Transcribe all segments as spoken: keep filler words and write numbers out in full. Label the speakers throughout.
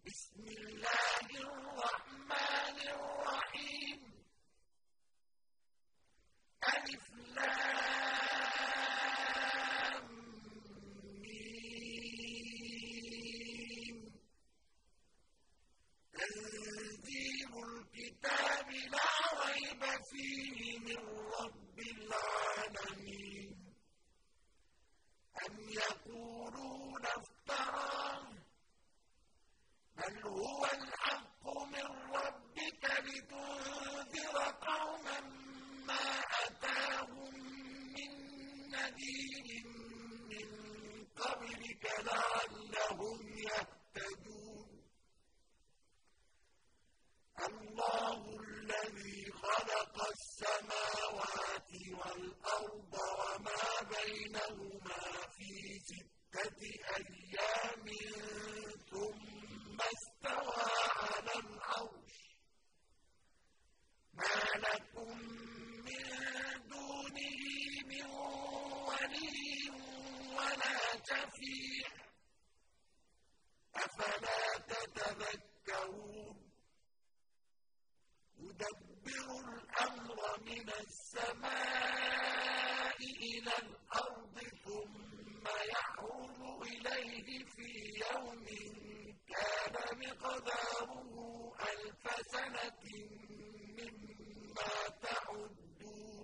Speaker 1: بسم الله الرحمن الرحيم ألف لام ميم تنزيل الكتاب لا ريب فيه من رب العالمين أم يقولون افتراه بل هو الحق من ربك لتنذر قوما ما أتاهم من نذير من قبلك لعلهم يهتدون الله الذي خلق السماوات والأرض وما بينهما في ستة أيام ثم استوى على العرش ما لكم من دونه من ولي ولا شفيع أفلا تتذكرون يدبر الأمر من السماء إلى الأرض ثم يعرج إليه في يوم كان مقداره ألف سنة مما تعدون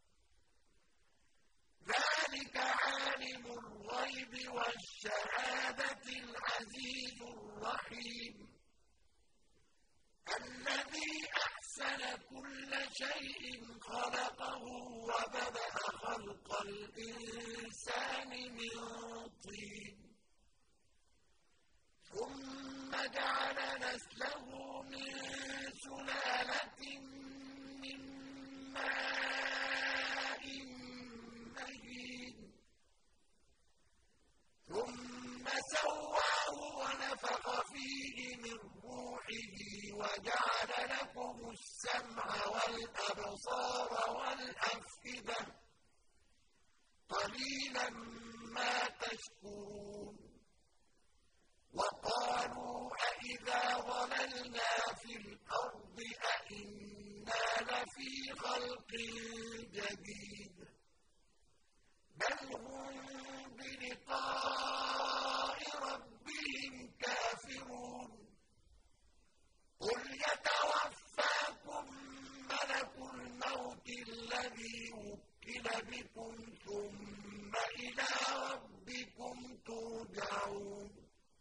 Speaker 1: ذلك عالم الغيب والشهادة العزيز الرحيم الذي أحسن كل شيء خلقه وبدأ خلق الإنسان من طين ثم جعل نسله من سلالة من ماء مهين ثم سواه ونفخ فيه من روحه وجعل لكم السمع والأبصار والأفئدة قليلا ما تشكرون وقالوا أإذا ضللنا في الأرض أإنا لفي خلق جديد بل هم بلقاء ربهم كافرون قل يتوفاكم ملك الموت الذي وكل بكم ثم إلى ربكم ترجعون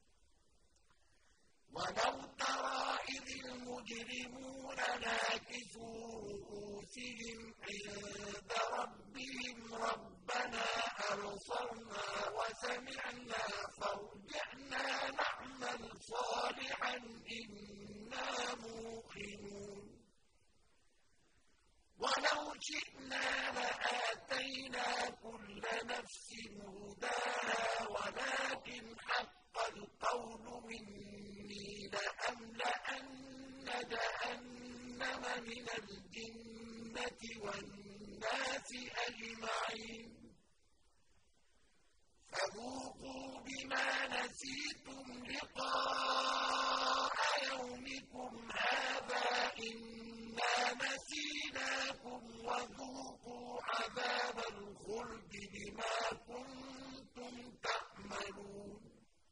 Speaker 1: ولو ترى إذ المجرمون ناكسوا رؤوسهم عند ربهم ربنا أبصرنا وسمعنا فارجعنا نعمل صالحا إنا موقنون ولو شئنا لآتينا كل نفس هداها ولكن حق القول مني لأملأن جهنم من الجنة والناس أجمعين فذوقوا بما نسيتم لقاء يومكم هذا إنا نسيناكم وذوقوا عذاب الخلد بما كنتم تعملون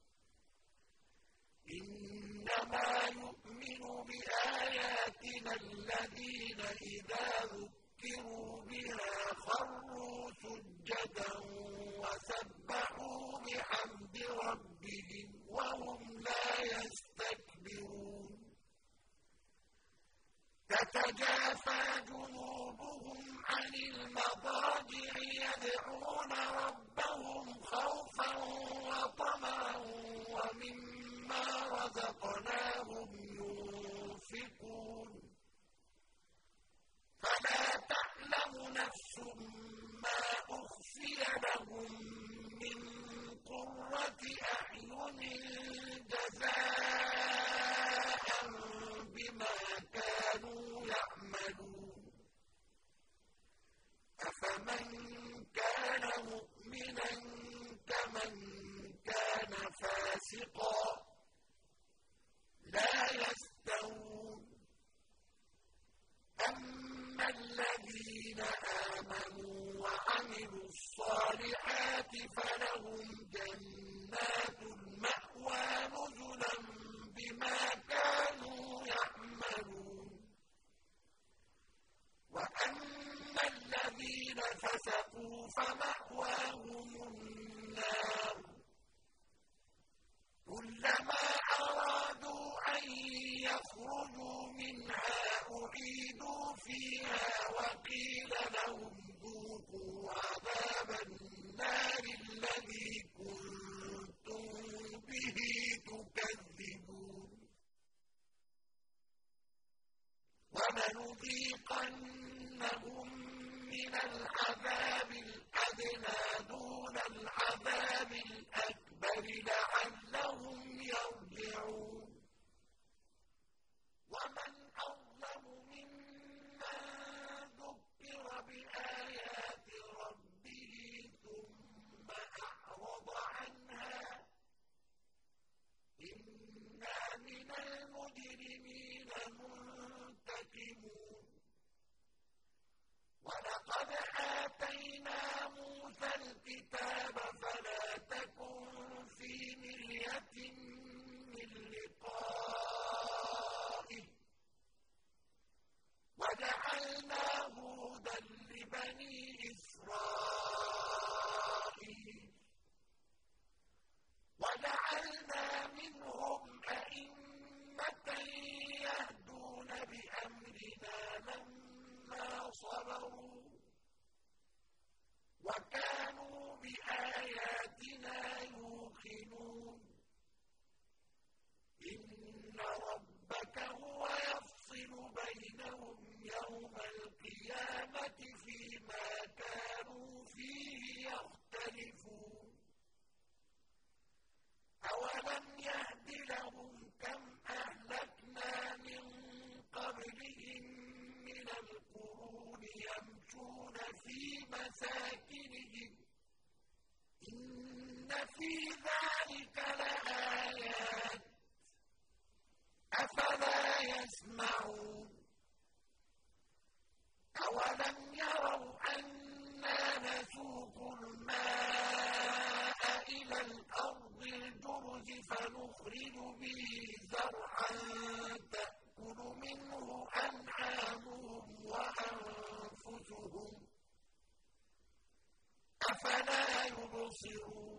Speaker 1: إنما يؤمن بآياتنا الذين إذا ذكروا بها خروا سجدا وسبحوا بحمد ربهم وهم لا يستكبرون تتجافى جنوبهم عن المضاجع يدعون ربهم خوفا وطمعا ومما رزقناهم ينفقون فلا تعلم نفس ما أخفي لهم من قرة أعين جزاء بما كانوا يعملون أفمن كان مؤمنا كمن كان فاسقا وَلَنُذِيقَنَّهُم مِّنَ الْعَذَابِ الْأَدْنَىٰ دُونَ الْعَذَابِ الْأَكْبَرِ لَعَلَّهُمْ يَرْجِعُونَ وَمَنْ أَظْلَمُ مِمَّن ذُكِّرَ بِآيَاتِ رَبِّهِ ثُمَّ أَعْرَضَ عَنْهَا ۚ إِنَّا مِنَ الْمُجْرِمِينَ مُنتَقِمُونَ وَلَقَدْ آتَيْنَا مُوسَى الْكِتَابَ فَلَا تَكُن فِي مِرْيَةٍ مِّن لِّقَائِهِ وَجَعَلْنَاهُ هُدًى لِّبَنِي إِسْرَائِيلَ وَجَعَلْنَا مِنْهُمْ أَئِمَّةً يَهْدُونَ بِأَمْرِنَا لَمَّا صَبَرُوا وَكَانُوا بِآيَاتِنَا يُوقِنُونَ إِنَّ رَبَّكَ هُوَ يَفْصِلُ بَيْنَهُمْ يَوْمَ الْقِيَامَةِ فِيمَا كَانُوا فِيهِ يَخْتَلِفُونَ أَوَلَمْ يَهْدِ لَهُمْ كَمْ أَهْلَكْنَا مِن قَبْلِهِم مِّنَ الْقُرُونِ يَمْشُونَ فِي مَسَاكِنِهِمْ ۗ إِنَّ فِي ذَٰلِكَ لَآيَاتٍ ۖ أَفَلَا يَسْمَعُونَ أَوَلَمْ يَرَوْا أَنَّا نَسُوقُ الْمَاءَ إِلَى الْأَرْضِ الْجُرُزِ فَنُخْرِجُ بِهِ زَرْعًا تَأْكُلُ مِنْهُ أَنْعَامُهُمْ وَأَنفُسُهُمْ ۖ أَفَلَا يُبْصِرُونَ